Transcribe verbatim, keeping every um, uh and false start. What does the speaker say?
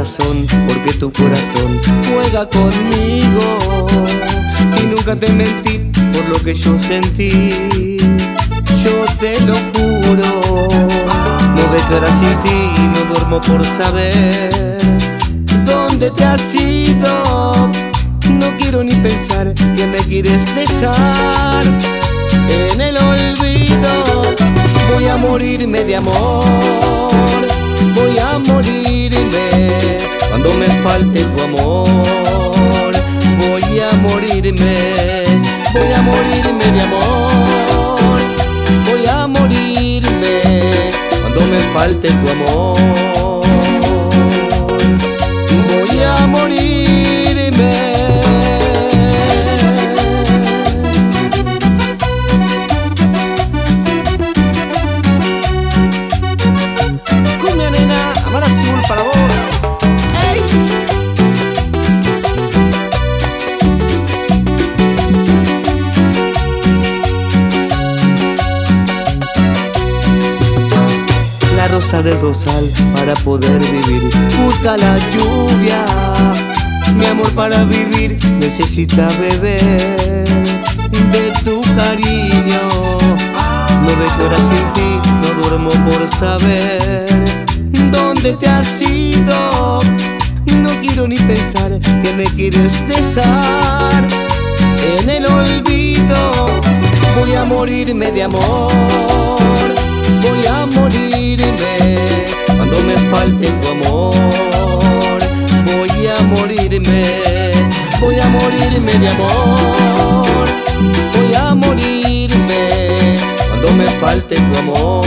razón, porque tu corazón juega conmigo. Si nunca te mentí por lo que yo sentí, yo te lo juro. No ves que ahora sin ti no duermo por saber dónde te has ido. No quiero ni pensar que me quieres dejar en el olvido. Voy a morirme de amor, voy a morirme cuando me falte tu amor. Voy a morirme, voy a morirme de amor, voy a morirme cuando me falte tu amor. Voy a morirme. Cumbia nena, amar azul para vos. ¡Ey! La rosa del rosal para poder vivir busca la lluvia. Mi amor para vivir necesita beber de tu cariño. No ves que ahora sin ti no duermo por saber dónde te has ido. No quiero ni pensar que me quieres dejar en el olvido. Voy a morirme de amor, voy a morirme cuando me falte tu amor. Voy a morirme, voy a morirme de amor, voy a morirme cuando me falte tu amor.